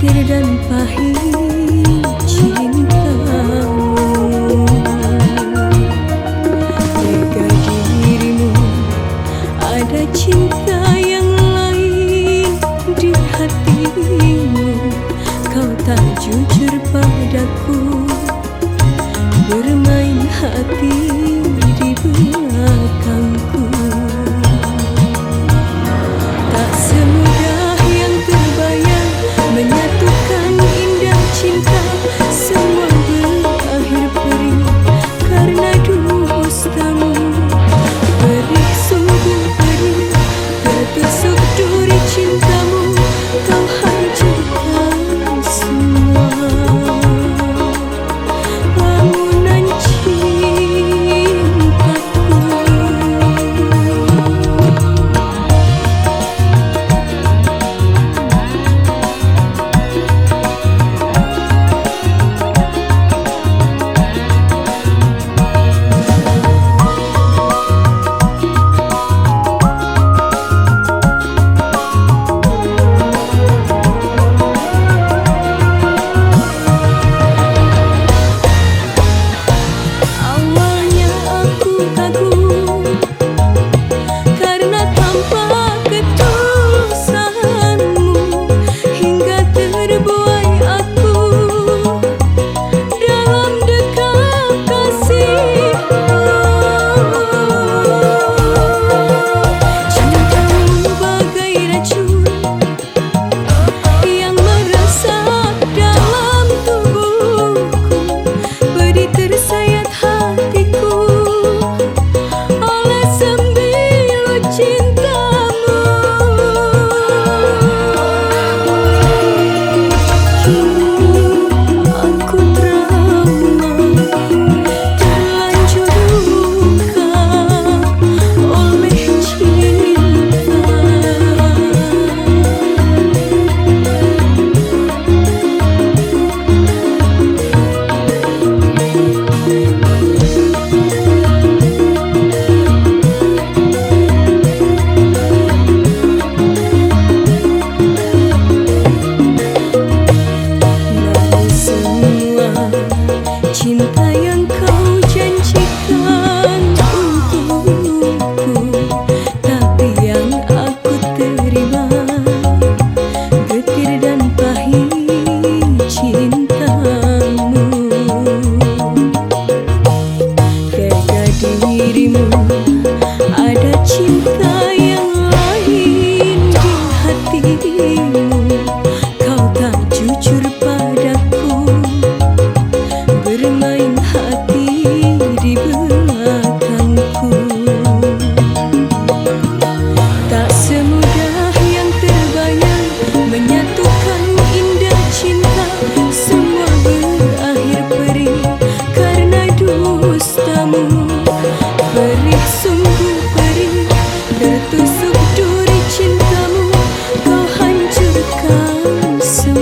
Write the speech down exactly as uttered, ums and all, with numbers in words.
getir dan pahit cintamu. Tega dirimu, ada cinta yang lain di hatimu. Kau tak jujur padaku, bermain hati di belakangku. Tak semudah yang terbayang menyatukan indah cinta. Semua berakhir perih karena dustamu. Perih, sungguh perih, tertusuk duri cintamu. Kau hancurkan semua bangunan cintaku. Awalnya aku kagum karena tanpa ketulusanmu, hingga terbuai aku dalam dekap kasihmu. Cintamu bagai racun yang meresap dalam tubuhku. Pedih tersayat hatiku oleh sembilu cintamu. Kini aku trauma, terlanjur luka oleh cinta. Namun semua cinta yang kau janjikan untukku, tapi yang aku terima getir dan pahit cintamu. Tega dirimu, ada cinta yang lain di hatimu. Kau tak jujur padaku, bermain hati di belakangku. Tak semudah yang terbayang menyatukan indah cinta. Semua berakhir perih karena dustamu. Perih, sungguh perih, tertusuk duri cintamu. Kau hancurkan semua